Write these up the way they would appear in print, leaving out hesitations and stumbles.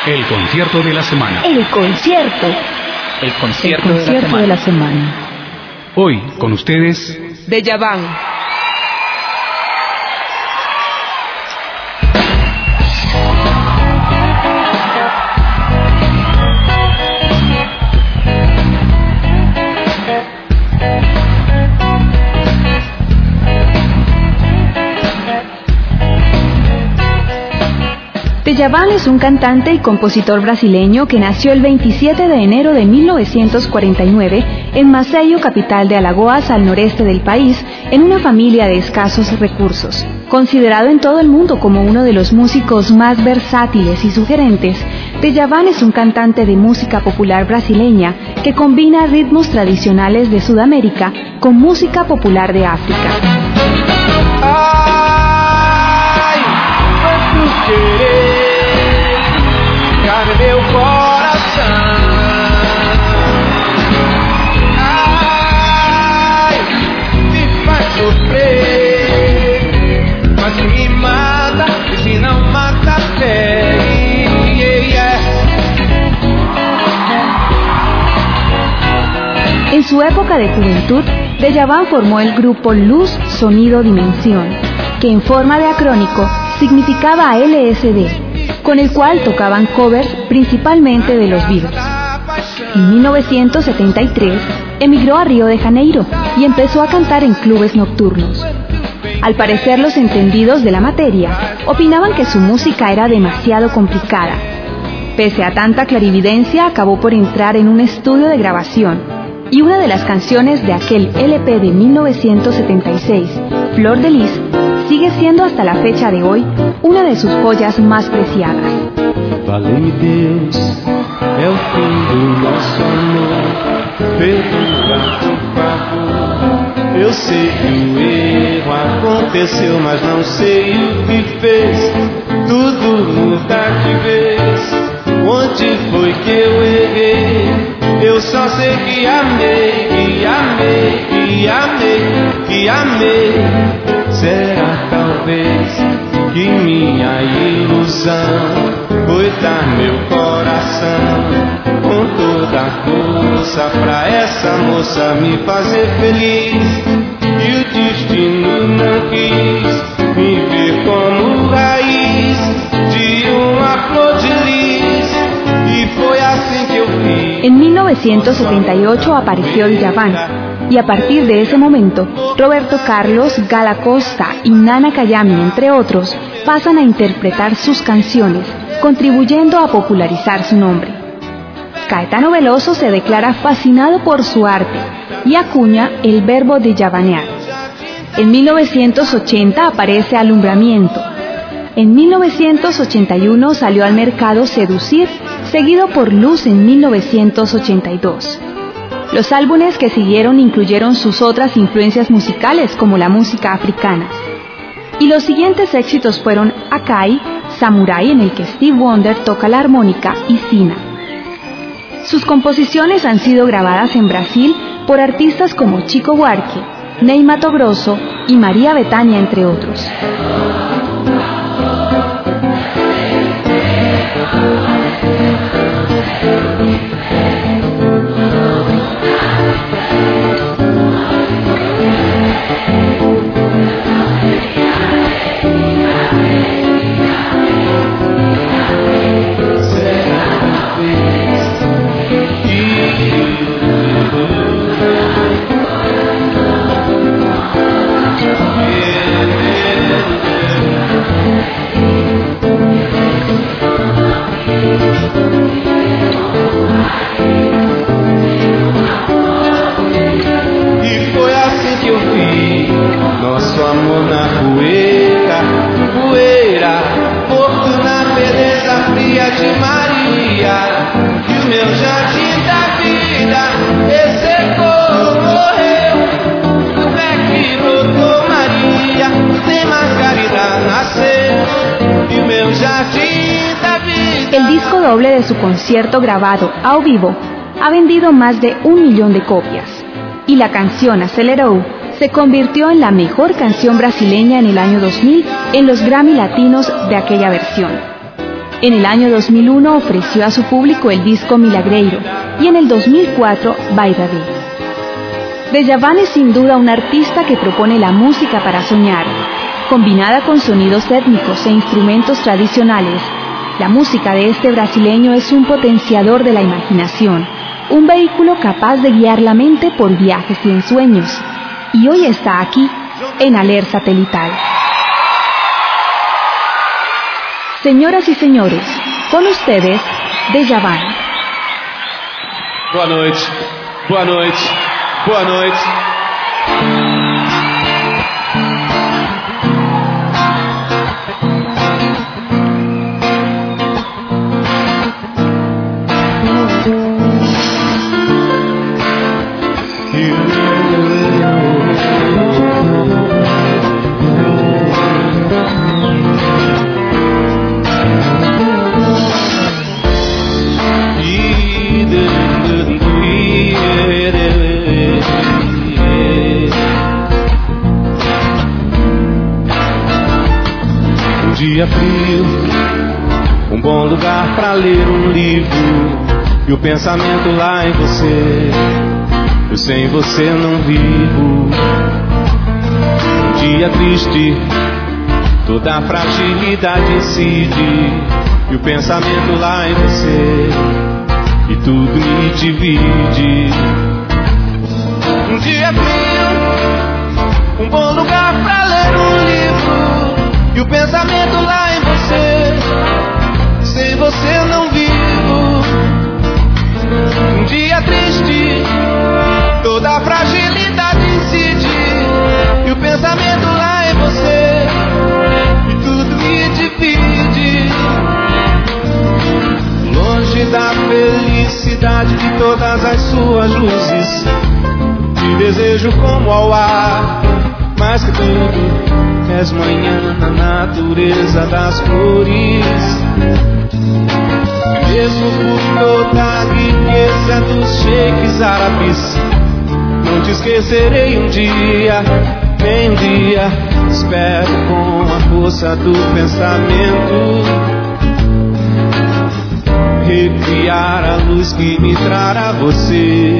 El concierto de la semana. El concierto. El concierto de la semana. Hoy, con ustedes... Deyavan. Deyavan es un cantante y compositor brasileño que nació el 27 de enero de 1949 en Maceió, capital de Alagoas, al noreste del país, en una familia de escasos recursos. Considerado en todo el mundo como uno de los músicos más versátiles y sugerentes, Deyavan es un cantante de música popular brasileña que combina ritmos tradicionales de Sudamérica con música popular de África. Ai, quanto querer meu coração. Ai, me faz sofrer, mas me mata, e se não mata, En su época de juventud, Deyavan formó el grupo Luz, Sonido, Dimensión, que en forma de acrónico significaba LSD, con el cual tocaban covers principalmente de los Beatles. En 1973 emigró a Río de Janeiro y empezó a cantar en clubes nocturnos. Al parecer, los entendidos de la materia opinaban que su música era demasiado complicada. Pese a tanta clarividencia, acabó por entrar en un estudio de grabación, y una de las canciones de aquel LP de 1976, Flor de Lis, sigue siendo hasta la fecha de hoy una de sus joyas más preciadas. Vale-me Deus, é o fim do nosso amor. Perdoa, por favor. Eu sei que o erro aconteceu, mas não sei o que fez tudo mudar de vez. Onde foi que eu errei? Eu só sei que amei, que amei, que amei, que amei. Será talvez que minha ilusão foi dar meu coração com toda a força pra essa moça me fazer feliz. E o destino não quis me ver como raiz de uma flor de lis. E foi assim que eu fiz. En 1978 apareció Deyavan, y a partir de ese momento, Roberto Carlos, Gal Costa y Nana Kayami, entre otros, pasan a interpretar sus canciones, contribuyendo a popularizar su nombre. Caetano Veloso se declara fascinado por su arte y acuña el verbo deyavanear. En 1980 aparece Alumbramiento. En 1981 salió al mercado Seducir, seguido por Luz en 1982. Los álbumes que siguieron incluyeron sus otras influencias musicales, como la música africana. Y los siguientes éxitos fueron Akai, Samurai, en el que Steve Wonder toca la armónica, y Sina. Sus composiciones han sido grabadas en Brasil por artistas como Chico Buarque, Ney Matogrosso y María Bethânia, entre otros. Nosso amor na poeira, poeira, morto na beleza fria de Maria. E o meu jardim da vida ressecou, morreu. O pé que brotou Maria, sem Margarida nasceu. E o meu jardim da vida. El disco doble de su concierto grabado a vivo ha vendido más de 1 millón de copias, y la canción Acelerou se convirtió en la mejor canción brasileña en el año 2000 en los Grammy Latinos de aquella versión. En el año 2001 ofreció a su público el disco Milagreiro y en el 2004 Bairrabé. Djavan es sin duda un artista que propone la música para soñar. Combinada con sonidos étnicos e instrumentos tradicionales, la música de este brasileño es un potenciador de la imaginación, un vehículo capaz de guiar la mente por viajes y ensueños. Y hoy está aquí, en Aler Satelital. Señoras y señores, con ustedes, Djavan. Boa noite, boa noite, boa noite. Dia frio, bom lugar pra ler livro e o pensamento lá em você. Eu sem você não vivo. Dia triste, toda a fragilidade incide e o pensamento lá em você e tudo me divide. Dia frio, bom lugar pra ler livro e o pensamento lá em você. Sem você não vivo. Dia triste, toda a fragilidade incide e o pensamento lá em você e tudo me divide. Longe da felicidade de todas as suas luzes, te desejo como ao ar, mais que tudo és manhã na natureza das flores. Mesmo por toda a riqueza dos sheiks árabes, não te esquecerei um dia, nem um dia. Espero com a força do pensamento recriar a luz que me trará você.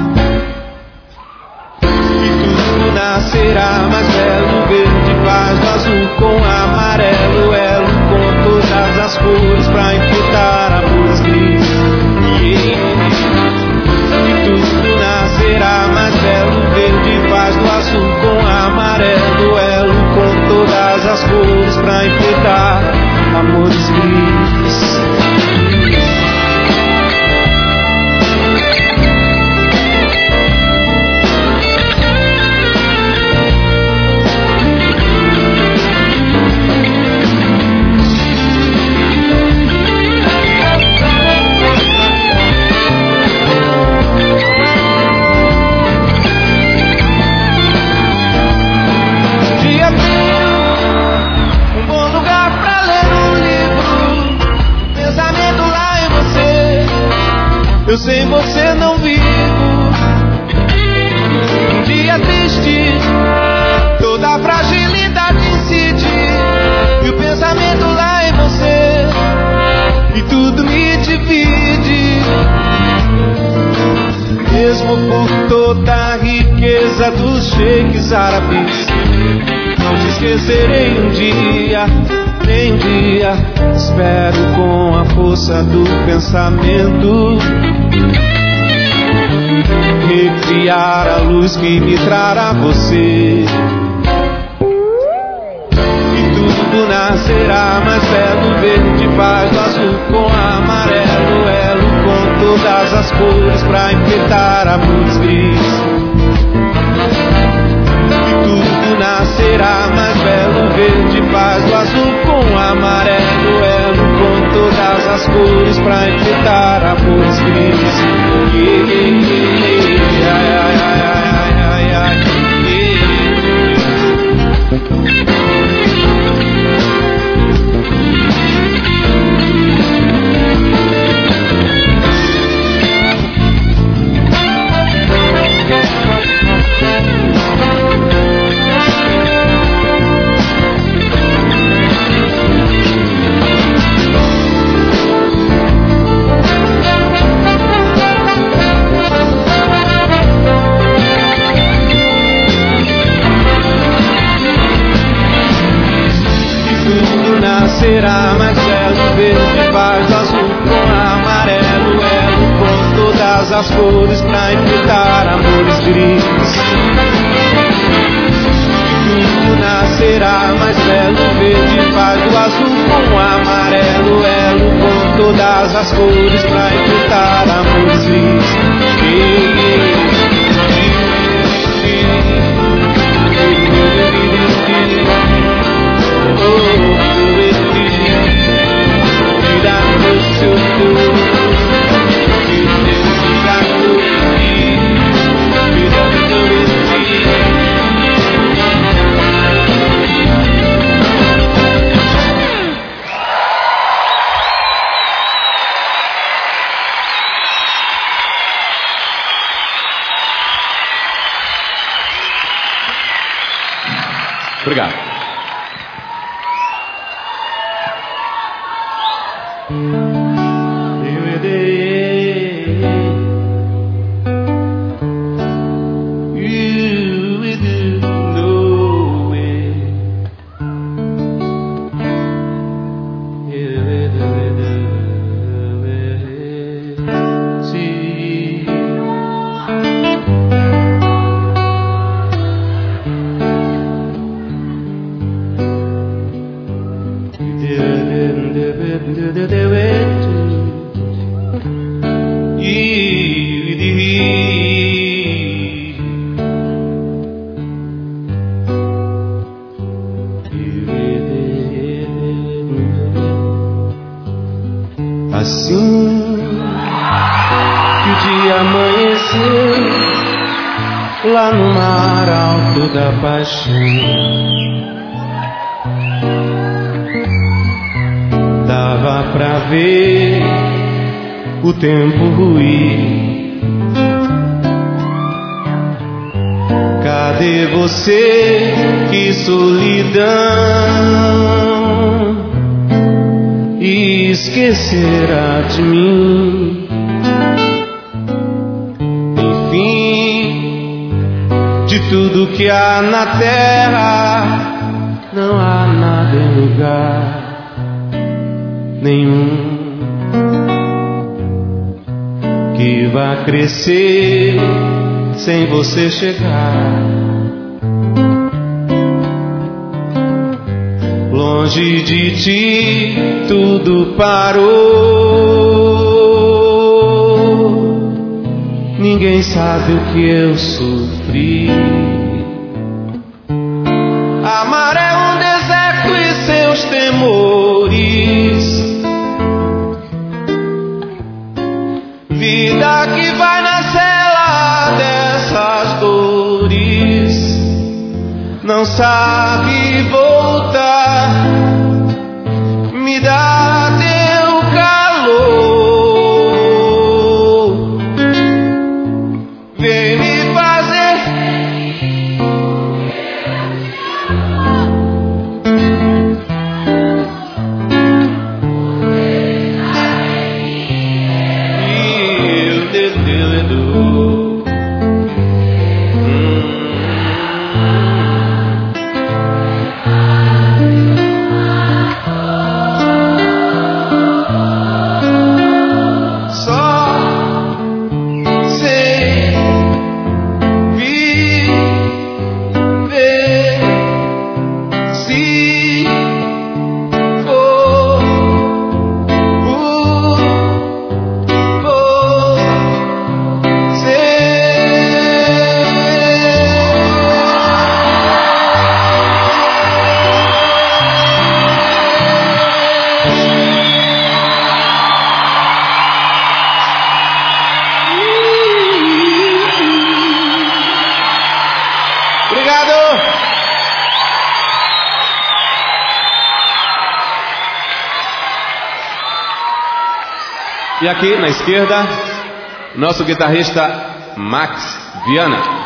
Nascerá mais belo, verde, paz do azul com amarelo, elo com todas as cores pra enfeitar amores gris. E tudo nascerá mais belo, verde, paz do azul com amarelo, elo com todas as cores pra enfeitar amores gris. Eu sem você não vivo. Um dia triste, toda a fragilidade incide e o pensamento lá em você e tudo me divide. Mesmo por toda a riqueza dos sheiks árabes, não te esquecerei um dia, nem um dia. Espero com a força do pensamento recriar a luz que me trará você. E tudo nascerá mais belo, verde, paz do azul com amarelo, elo com todas as cores pra enfeitar amores gris. E tudo nascerá mais belo, verde, paz do azul com amarelo, elo com todas as cores pra enfeitar amores gris. Ai, ai, ai, ai, ai, ai, verde faz do azul com amarelo, elo com todas as cores pra enfrentar amores gris. Tudo nascerá mais belo, verde faz do azul com amarelo, elo com todas as cores pra enfrentar amores gris. Obrigado. Assim que o dia amanheceu lá no mar alto da paixão, dava pra ver o tempo ruir. Cadê você? Que solidão! E esquecerá de mim. Enfim, de tudo que há na terra, não há nada em lugar nenhum que vá crescer sem você chegar. Longe de ti tudo parou. Ninguém sabe o que eu sofri. Amar é um deserto e seus temores. Vida que vai na cela dessas dores. Não sabe voltar. Me dá teu calor. Vem me fazer. E aqui na esquerda, nosso guitarrista Max Viana.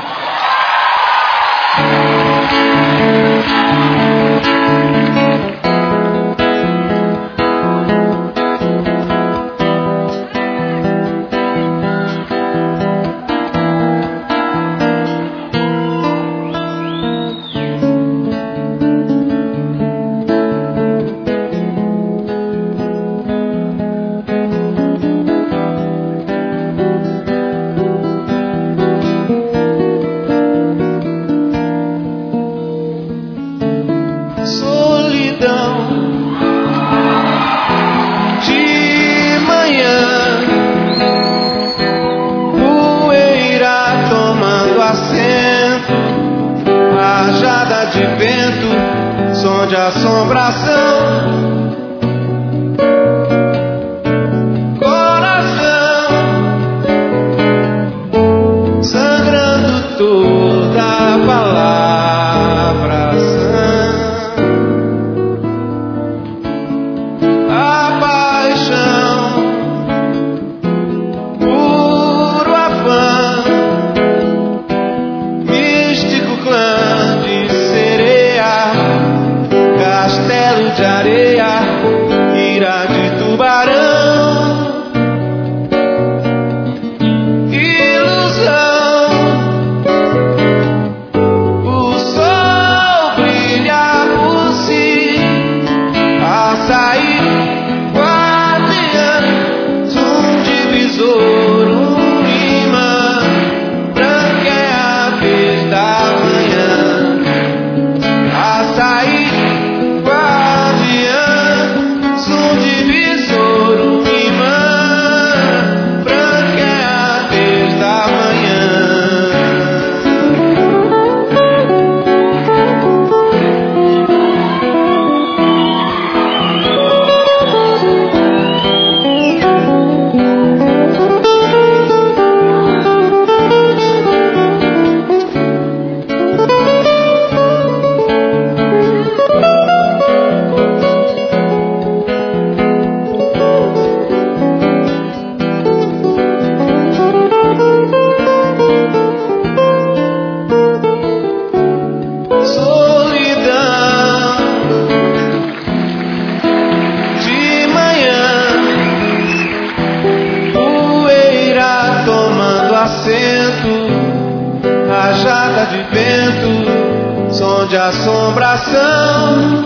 de vento, som de assombração.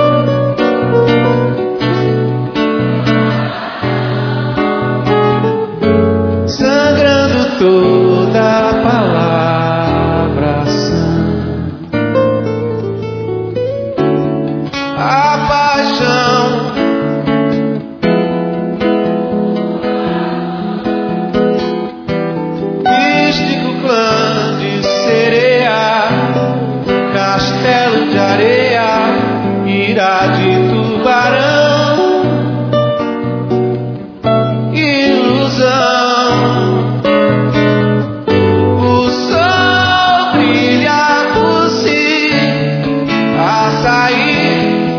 Sangrando toda a palavra sã. A paixão místico clã de sereia, castelo de areia, ira de tubarão, ilusão. O sol brilha por si a sair.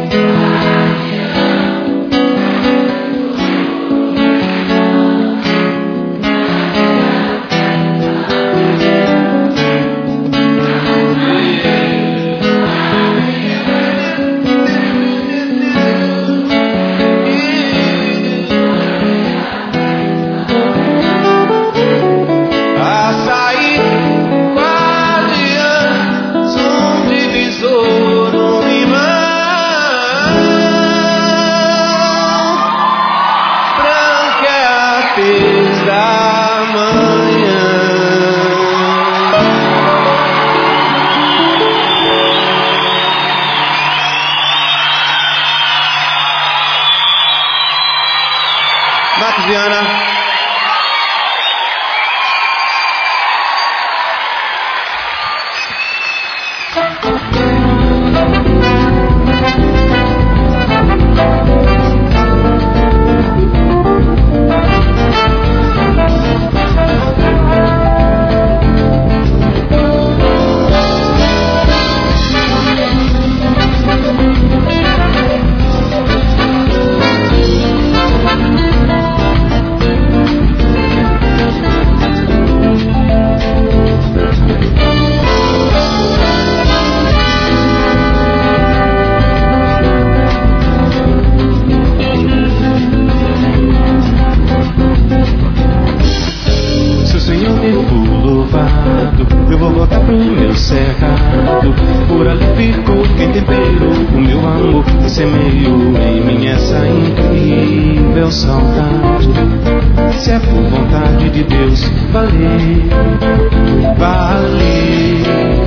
Max Viana. Eu vou voltar pro meu cerrado. Por ali ficou quem temperou o meu amor e semeou em mim essa incrível saudade. Se é por vontade de Deus, vale, vale.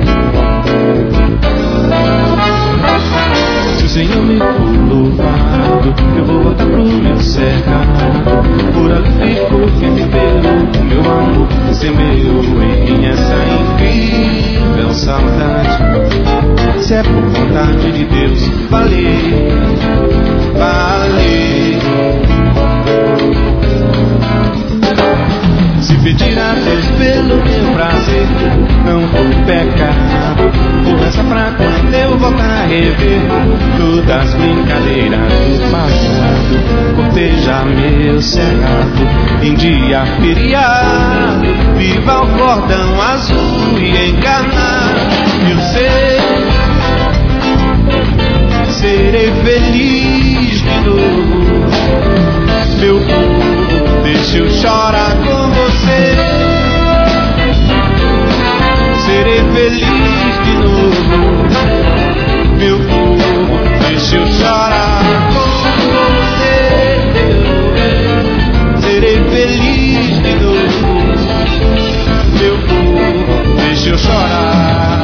Se o Senhor me for louvado, eu vou voltar pro meu cerrado. Por ali ficou quem temperou o meu amor e semeou em mim essa incrível saudade. Se é por vontade de Deus, vale, vale. Se pedir a Deus pelo meu prazer, não for pecado. Por essa pra quando eu voltar a rever todas as brincadeiras do passado. Cortejar meu cerrado em dia feriado, viva o cordão azul e enganar. Eu sei, serei feliz de novo. Meu povo, deixa eu chorar com você. Serei feliz de novo. Meu povo, deixa eu chorar com você. Serei feliz de novo. Meu povo, deixa eu chorar.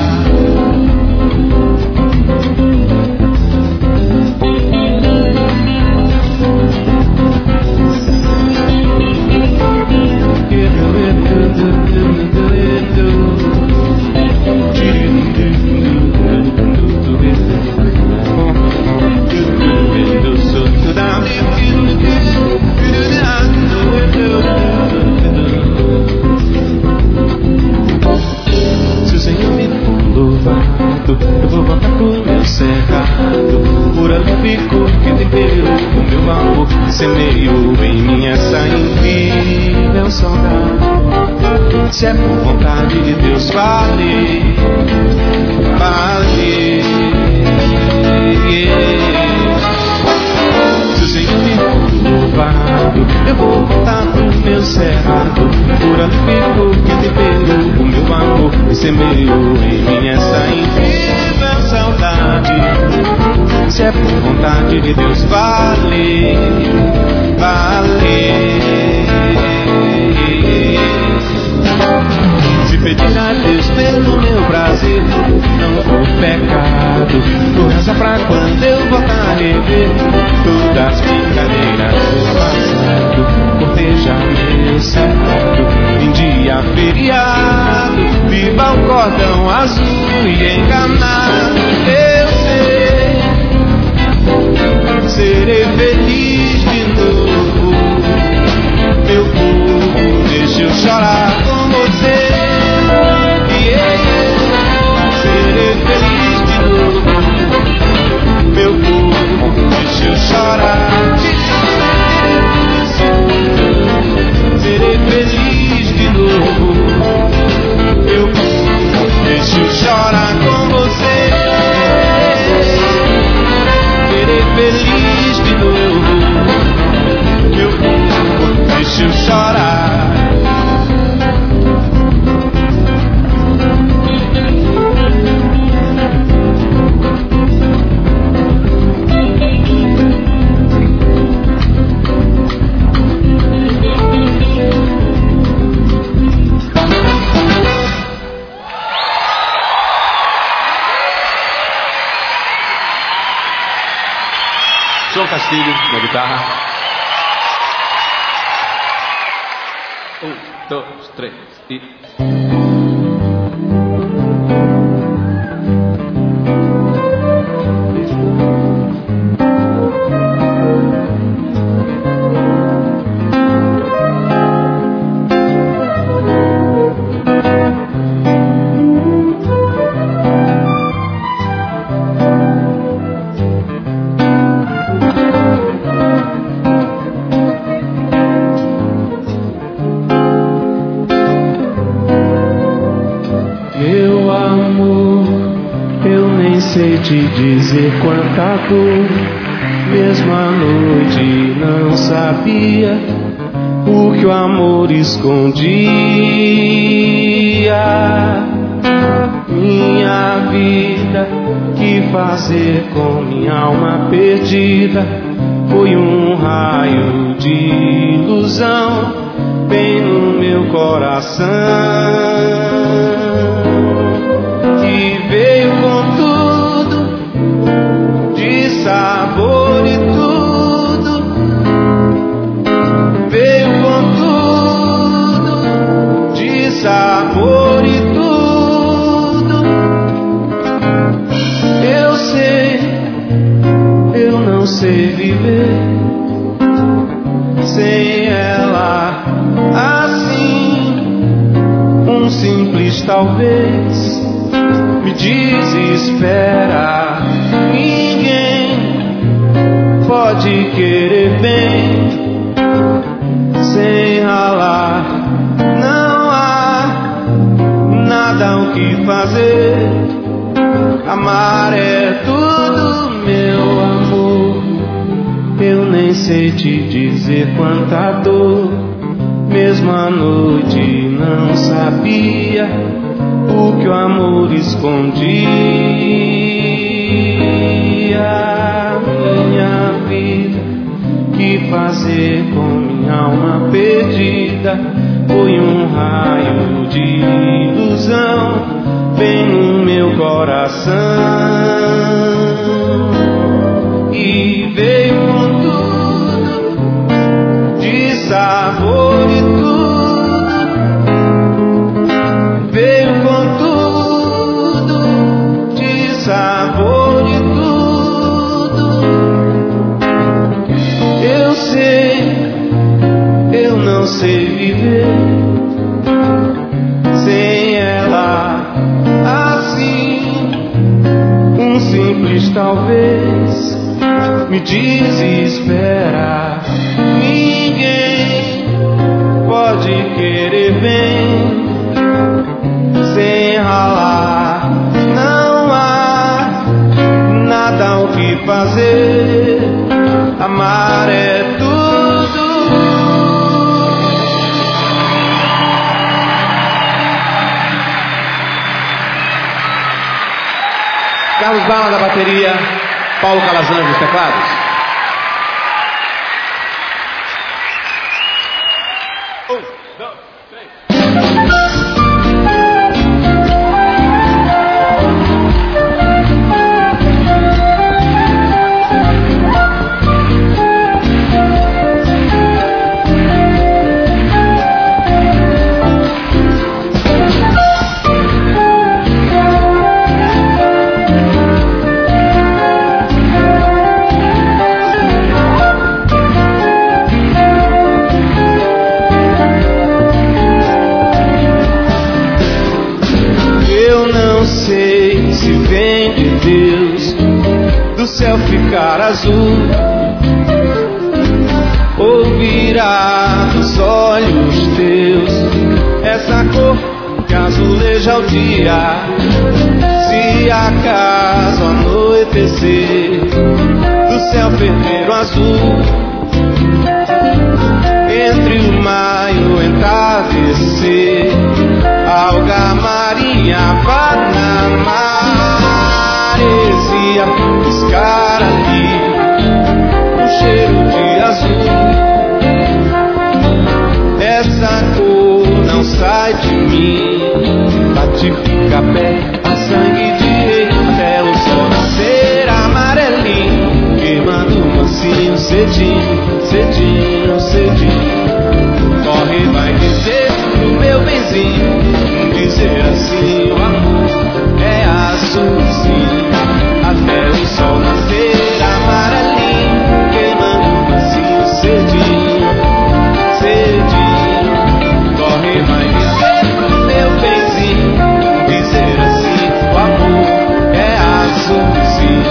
Se o Senhor me for louvado, eu vou voltar pro meu cerrado. Por ali ficou quem temperou o meu amor e semeou em mim essa incrível saudade. Se é por vontade de Deus, vale, vale. Se o Senhor me for louvado, eu vou voltar pro meu cerrado. Por ali ficou quem temperou o meu amor e semeou em mim essa incrível saudade. Se é por vontade de Deus, vale, vale. Se pedir a Deus pelo meu prazer, não for pecado, vou rezar pra quando eu voltar a rever todas as brincadeiras do passado, cortejar meu cercado em dia feriado, viva o cordão azul e enganado. Eu sei, serei feliz de novo, meu povo, deixa eu chorar com você. Serei feliz de novo, meu povo, deixa eu chorar. Serei feliz de novo, meu povo, deixa eu chorar com você. Serei feliz de novo, meu povo, deixa eu chorar. João Castilho na guitarra. 1, 2, 3 e... Te dizer quanta dor, mesmo à noite não sabia o que o amor escondia. Minha vida, que fazer com minha alma perdida? Foi um raio de ilusão bem no meu coração, que veio com tudo, sabor e tudo, veio com tudo, de sabor e tudo. Eu sei, eu não sei viver sem ela assim. Um simples talvez me desespera. Pode querer bem sem ralar, não há nada o que fazer. Amar é tudo, meu amor. Eu nem sei te dizer quanta dor, mesmo à noite não sabia o que o amor escondia. Minha vida, que fazer com minha alma perdida? Foi um raio de ilusão bem no meu coração, e veio com tudo, de sabor e tudo, veio com tudo, de sabor e tudo. Eu não sei viver sem ela assim. Um simples talvez me desespera. Ninguém pode querer bem sem ralar. Não há nada o que fazer. Amar é tudo. Bala da bateria, Paulo Calazans dos teclados. Ficar azul ou virar dos olhos teus essa cor que azuleja o dia. Se acaso anoitecer do céu ferver azul, entre o maio entardecer, alga marinha vá na maresia buscar ali um cheiro de azul. Essa cor não sai de mim, batifica a pé, a sangue de rei, até o sol nascer amarelinho, queimando mansinho, cedinho, cedinho, cedinho. Corre, vai dizer pro meu benzinho, dizer assim: o amor é azulzinho, até o sol nascer amarelinho, queimando mansinho, cedinho, cedinho. Corre, vai dizer pro meu benzinho, dizer assim: o amor é azulzinho.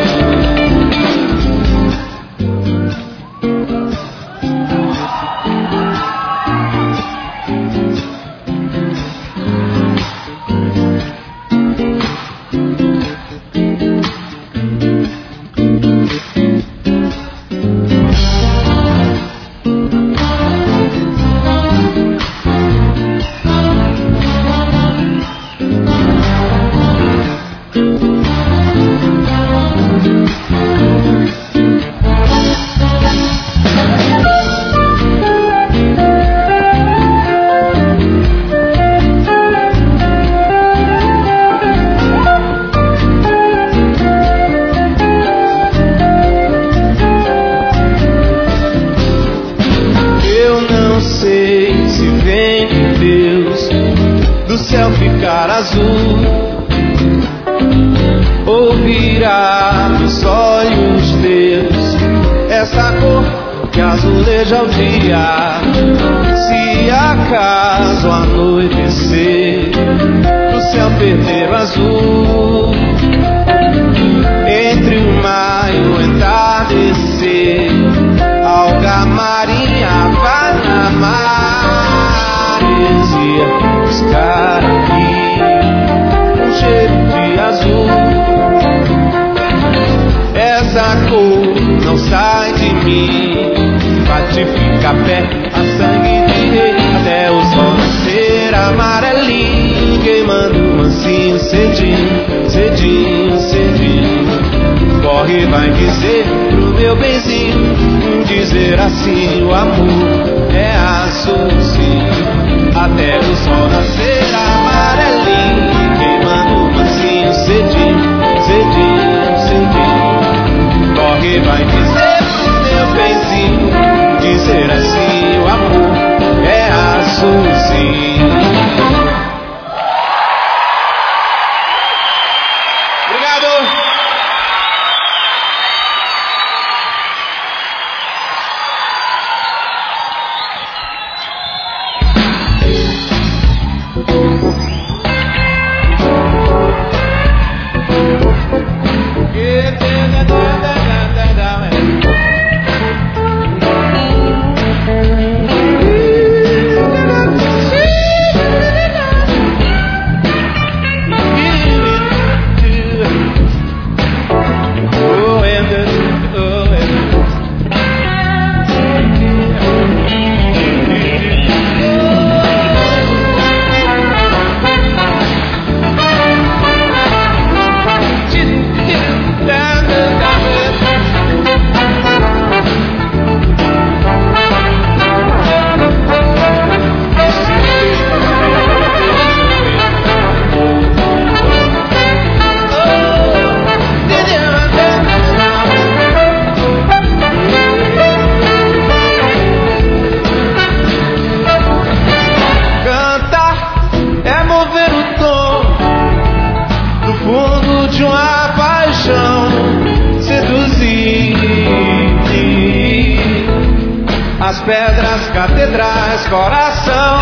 as pedras, catedrais, coração.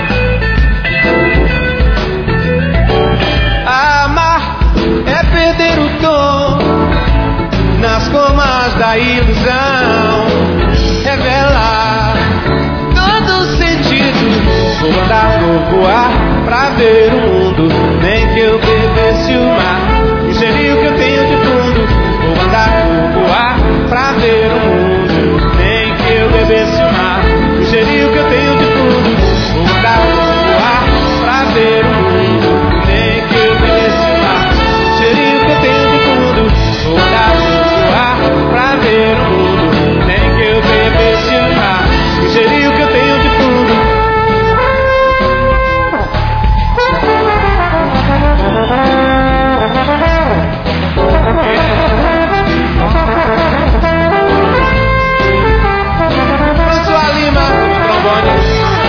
Amar é perder o tom nas gomas da ilusão, revelar todo o sentido. Vou andar, vou voar pra ver o mundo, nem que eu bebesse o mar, ingerir o que eu tenho de fundo. Vou andar, vou voar pra ver o mundo, nem que eu bebesse o mar, ingerir o que eu tenho de fundo. Vou andar, vou voar pra ver o mundo, nem que eu bebesse o mar, ingerir o que eu tenho de fundo. Vou andar, vou voar pra ver o mundo, nem que eu bebesse o mar, ingerir o que eu tenho de fundo. François Lima, trombone.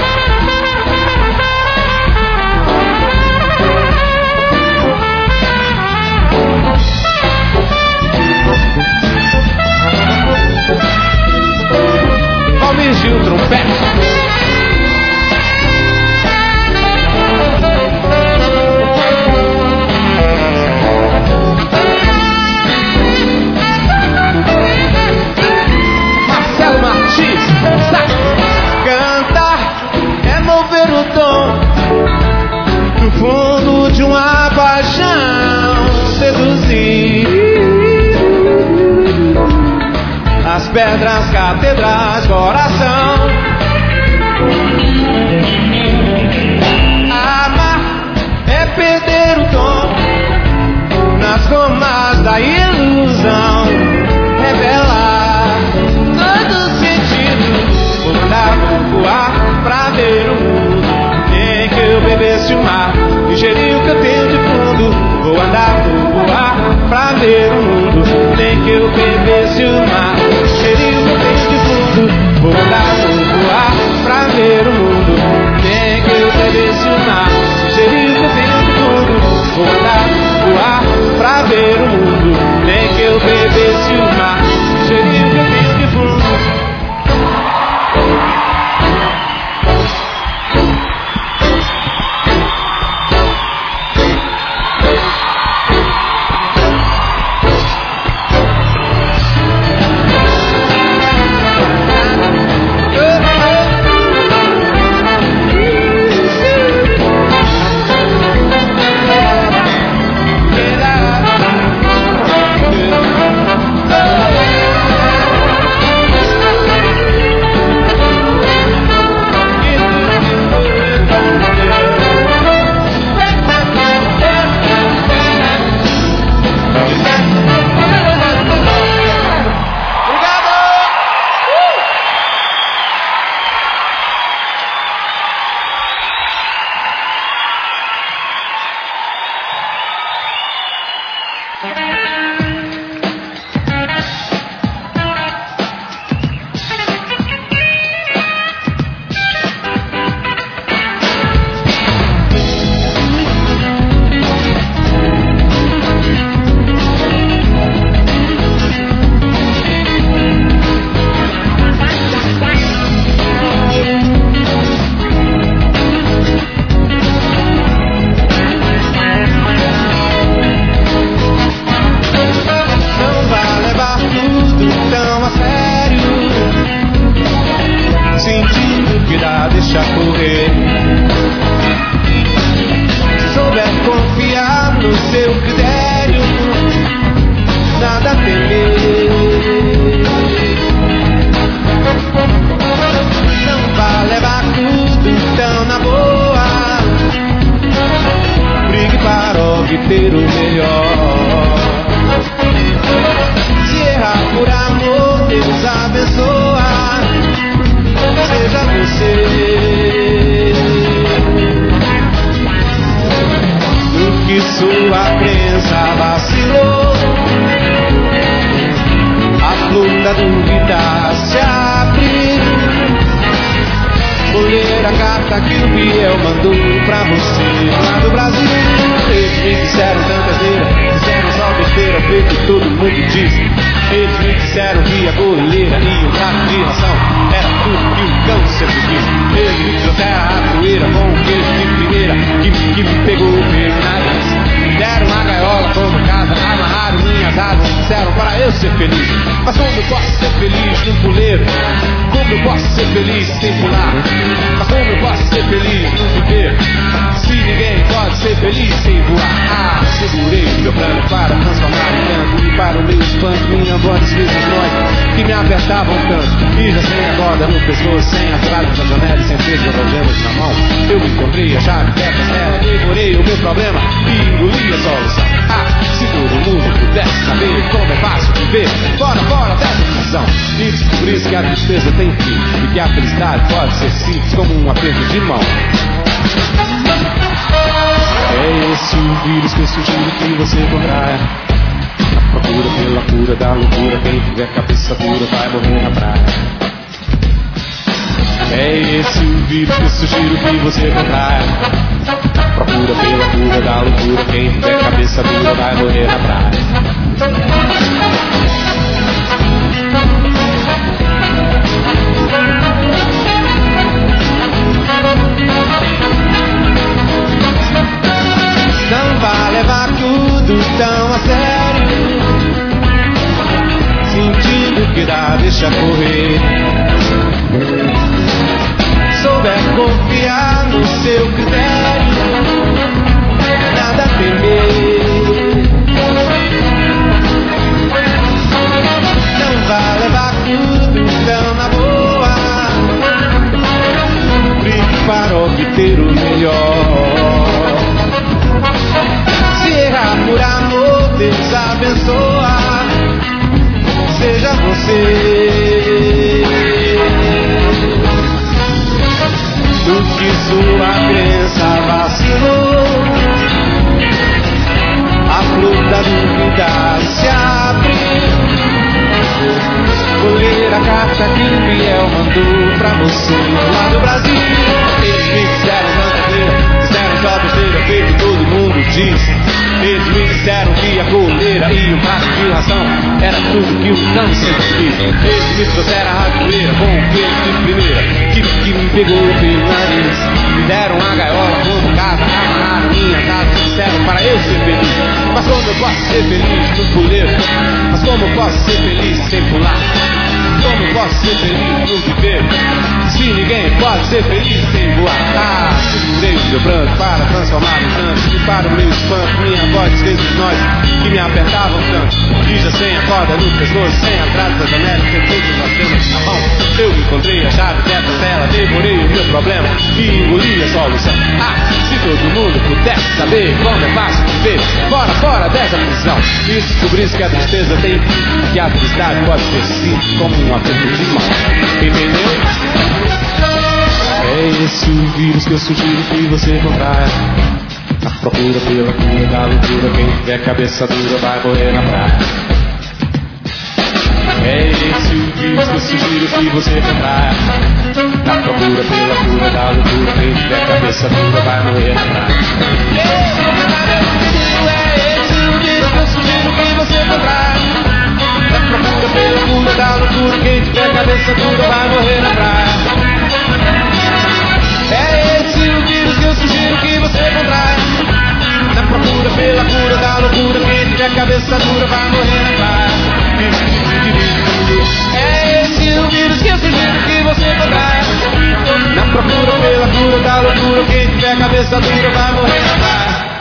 Almir Gil, trompete. Cantar é mover o tom do fundo de uma paixão, seduzir as pedras, catedrais, coração. Amar é perder o tom nas gomas da ilusão, revelar todo o sentido. Vou andar, vou voar pra ver o mundo, nem que eu bebesse o mar, ingerir o que eu tenho de fundo. Vou andar, vou voar pra ver o mundo, nem que eu bebesse o mar, ingerir o que eu tenho de fundo. Vou andar, vou voar pra ver o mundo, nem que eu bebesse o mar, ingerir o que eu tenho de fundo. Vou andar, vou voar pra ver o mundo, nem que eu bebesse o mar, ingerir o que eu tenho de fundo. Deixa correr. Se souber confiar no seu critério, nada temer. Não vai levar tudo tão na boa. Brigue para obter o melhor. Se errar por amor, Deus abençoa. Seja você do que sua crença vacilou. A flor da dúvida se abre. Vou ler a carta que o Biel mandou pra você lá do Brasil. Eles me disseram tanta besteira, disseram só besteira, feito todo mundo diz. Eles me disseram que a goleira e o prato de ração era tudo que o cão sempre quis. Eles me trouxeram a poeira com o queijo de primeira que me pegou pelo nariz. Deram uma gaiola como casa, amarraram minhas asas e disseram para eu ser feliz. Mas como eu posso ser feliz num puleiro? Como eu posso ser feliz sem pular? Mas como eu posso ser feliz num viver? Se ninguém pode ser feliz sem voar. Segurei o meu plano para transformar em canto. E para o meu espanto minha voz desfez os nós que me apertavam tanto. E já sem a corda no pescoço, sem as traves da janela e sem peso de algemas na mão, eu encontrei a chave dessa tela, devorei o meu problema e engoli a solução. Se todo mundo pudesse saber como é fácil viver fora dessa prisão, e descobrisse que a tristeza tem fim e que a felicidade pode ser simples como um aperto de mão. É esse o vírus que eu sugiro que você contraia. A procura pela cura da loucura, quem tiver cabeça dura vai morrer na praia. É esse o vírus que eu sugiro que você contraia. A procura pela cura da loucura, quem tiver cabeça dura vai morrer na praia. Não vai levar tudo tão a sério, sentindo que dá, deixa correr. Souber confiar no seu critério, nada a temer. Não vai levar tudo tão na boa, brigue para obter o melhor. Se errar por amor, Deus abençoa. Seja você do que sua crença vacilou. A flor da dúvida se abriu. Vou ler a carta que o Biel mandou pra você lá do Brasil. Eles me disseram tanta feira, disseram que a besteira feito todo mundo diz. Eles me disseram que a coleira e o prato de ração era tudo que o cão sempre quis. Eles me trouxeram a coleira com o queijo de primeira que me pegou pelo nariz. Me deram a gaiola como casa, amarraram minhas asas e disseram para eu ser feliz. Mas como eu posso ser feliz no puleiro? Mas como eu posso ser feliz sem pular? Como eu posso ser feliz no viver? Se ninguém pode ser feliz sem voar. Segurei o meu pranto para transformar em canto. E para o meu espanto minha voz desfez os nós que me apertavam tanto. E já sem a corda no pescoço, sem atrás da janela, sem todos os temas na mão, eu encontrei a chave dessa tela, devorei o meu problema e engoli a solução. Se todo mundo pudesse saber como é fácil viver fora dessa prisão, e descobrisse que a tristeza tem fim, que a felicidade pode ser simples como um aperto de mão. Entendeu? É esse o vírus que eu sugiro que você contraia. A procura pela cura da loucura, quem tiver cabeça dura vai morrer na praia. É esse o vírus que eu sugiro que você contraia. A procura pela cura da loucura, quem tiver cabeça dura vai morrer na praia. É esse o vírus que eu sugiro que você contraia. A procura pela cura da loucura, quem tiver cabeça dura vai morrer na praia. É esse o vírus que eu sugiro que você contraia. Na procura pela cura da loucura, quem tiver cabeça dura vai morrer na praia. É esse o vírus que eu sugiro que você contraia. Na procura pela cura da loucura, quem tiver cabeça dura vai morrer na praia.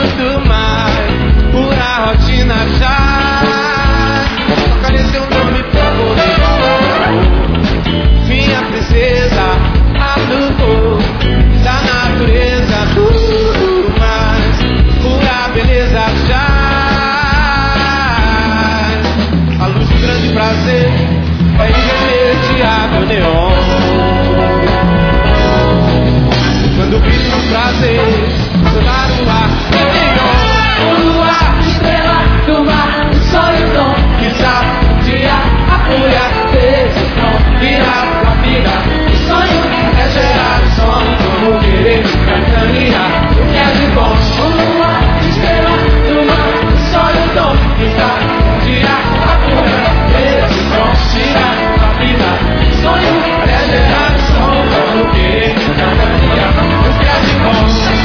tudo mais, pura rotina já. Tocarei seu nome pra poder falar, minha princesa, a luz da natureza, tudo mais, pura beleza já. A luz do grande prazer é irremediável neon. Quando o brilho do prazer sonar no ar, o luar, estrela do mar, o sonho dom, quizá um dia a fúria desse som virá pra vida. O sonho é gerar o som, como querer caminhar, o que é de bom. O luar, estrela do mar, o sonho dom, quizá um dia a fúria desse som virá pra vida. O sonho é gerar o som, como querer caminhar, o que é de bom.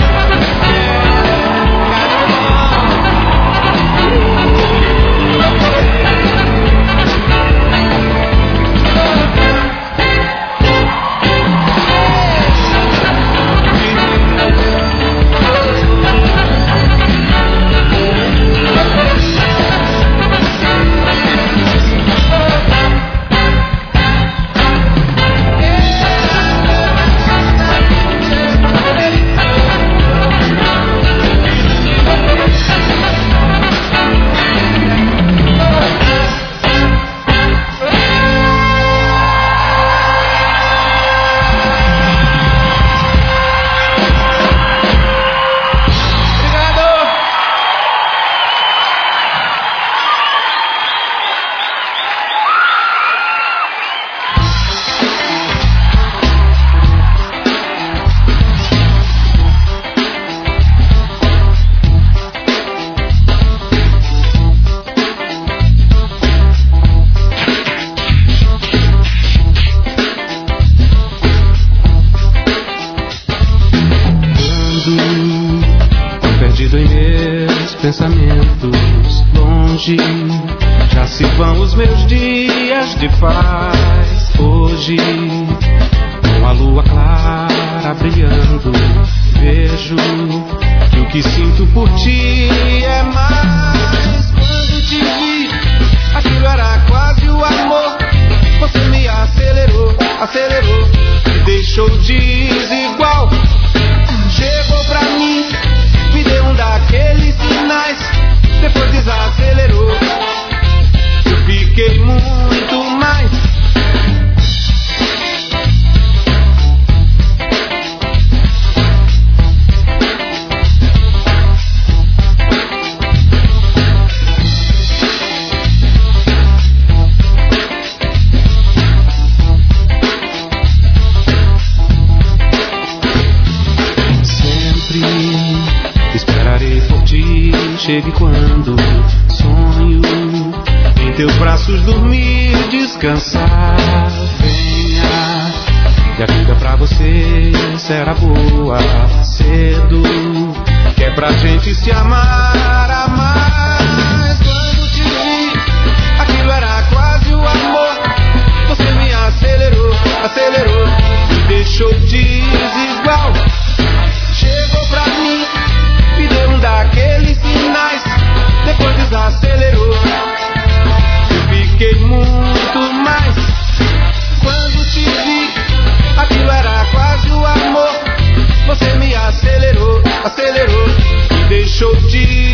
Pensamentos longe, já se vão os meus dias de paz. Hoje, com a lua clara brilhando, vejo que o que sinto por ti é mais. Quando te vi, aquilo era quase o amor. Você me acelerou, acelerou, me deixou desigual. Chegou pra mim, me deu um daqueles sinais, depois desacelerou. Eu fiquei muito mais. Chegue quando sonho em teus braços dormir, descansar. Venha, e a vida pra você será boa cedo, que é pra gente se amar, amar. Quando te vi, aquilo era quase o amor. Você me acelerou, acelerou, me deixou desigual. Chegou pra mim, me deu um daqueles sinais, depois desacelerou. Eu fiquei muito mais. Quando te vi, aquilo era quase o amor. Você me acelerou, acelerou, me deixou de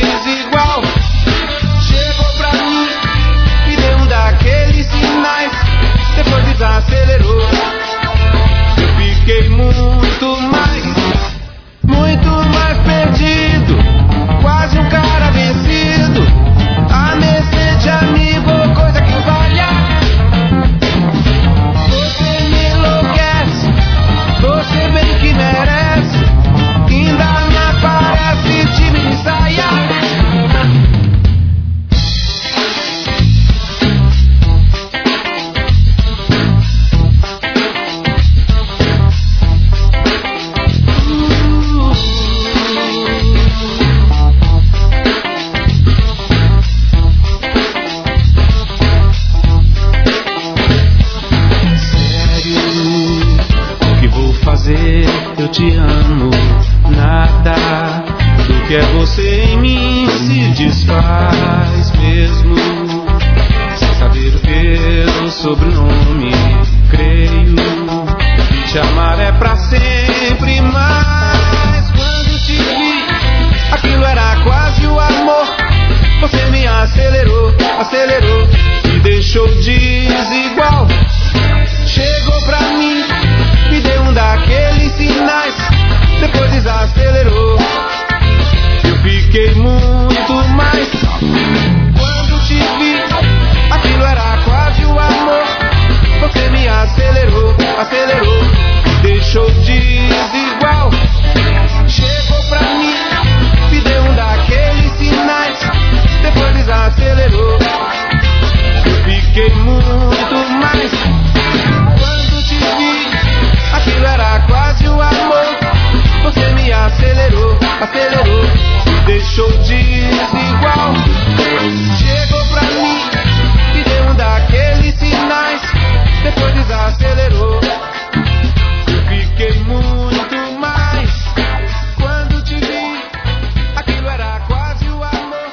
que é você em mim se desfaz mesmo, sem saber o teu sobrenome. Creio que te amar é pra sempre, mas quando te vi, aquilo era quase o amor. Você me acelerou, acelerou, me deixou desigual. Chegou pra mim, me deu um daqueles sinais, depois desacelerou. Eu fiquei muito mais. Quando te vi, aquilo era quase o amor. Você me acelerou, acelerou, me deixou desigual. Chegou pra mim, me deu um daqueles sinais, depois desacelerou. Eu fiquei muito mais. Quando te vi, aquilo era quase o amor. Você me acelerou, acelerou, me deixou desigual. Chegou pra mim, me deu um daqueles sinais, depois desacelerou. Eu fiquei muito mais. Quando te vi, aquilo era quase o amor.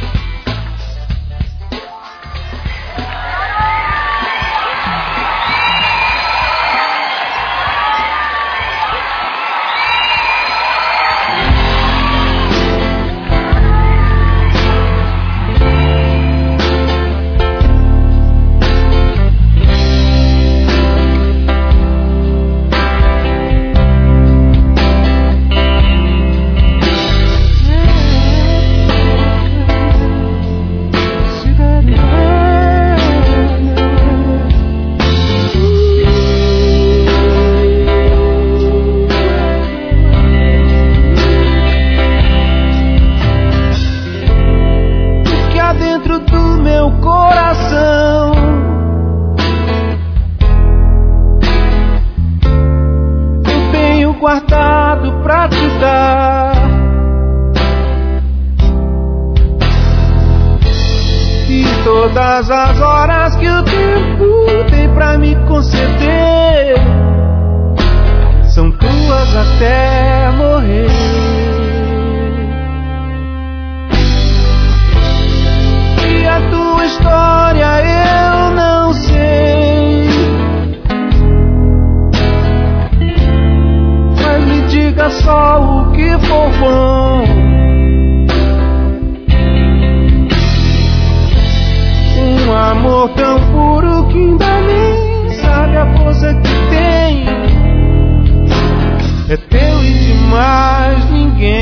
Guardado pra te dar, e todas as horas que o tempo tem pra me conceder são tuas até morrer. E a tua história eu não sei, diga só o que for bom. Um amor tão puro que ainda nem sabe a força que tem. É teu e de mais ninguém.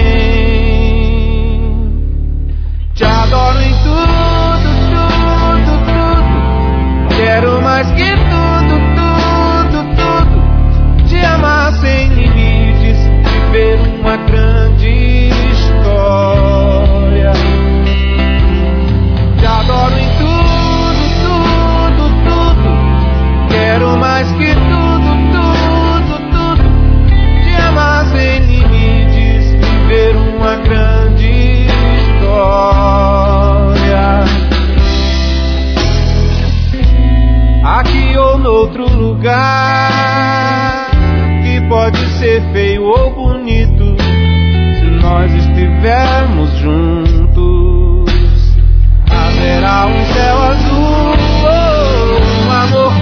Te adoro em tudo, tudo, tudo. Quero mais que tudo, tudo, tudo. Te amar sem limites, viver uma grande história. Te adoro em tudo, tudo, tudo. Quero mais que tudo, tudo, tudo. Te amar sem limites, viver uma grande história. Aqui ou noutro lugar, que pode ser feio ou bonito, se nós estivermos juntos, haverá um céu azul, um amor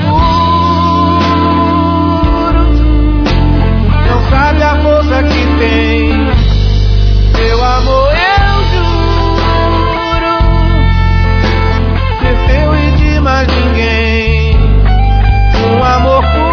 puro. Não sabe a força que tem meu amor, eu juro, ser teu e de mais ninguém. Um amor puro.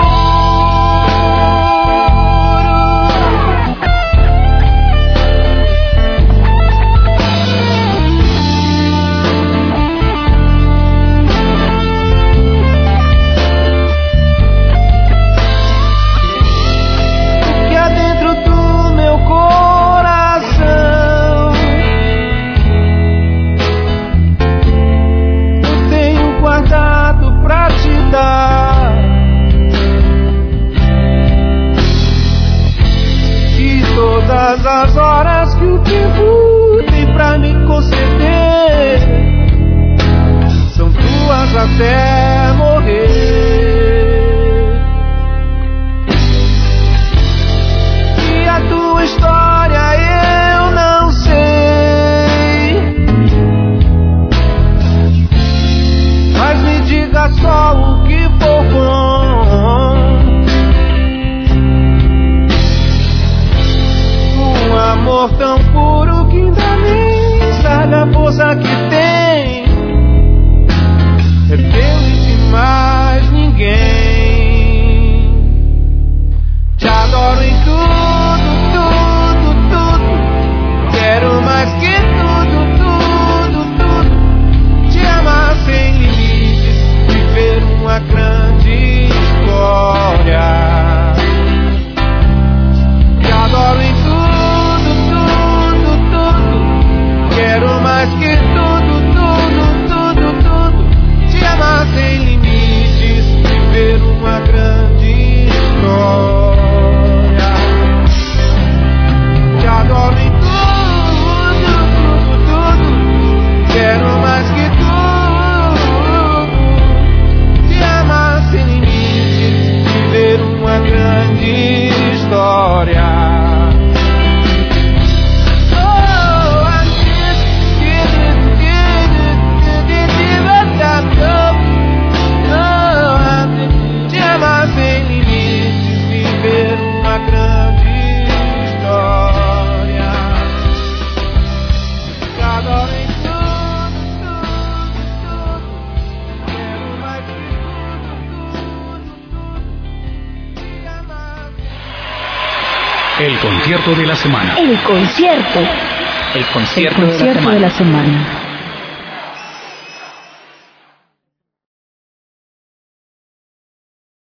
olha a força que tem. É Deus e de mais ninguém. Te adoro em tudo, tudo, tudo. Quero mais que tudo, tudo, tudo. Te amar sem limites, viver uma grande história. Te adoro em tudo, tudo, tudo. Quero mais que tudo, tudo, tudo, tudo. Te amar sem limites, viver uma grande história. Te adoro em tudo, tudo, tudo. Quero mais que tudo. Te amar sem limites, viver uma grande história. Te amar sem limites, viver uma grande história. Te adoro em tudo, tudo, tudo. Quero mais que tudo, tudo, tudo. Te amar. El concierto de la semana. El concierto. El concierto, El concierto de la semana.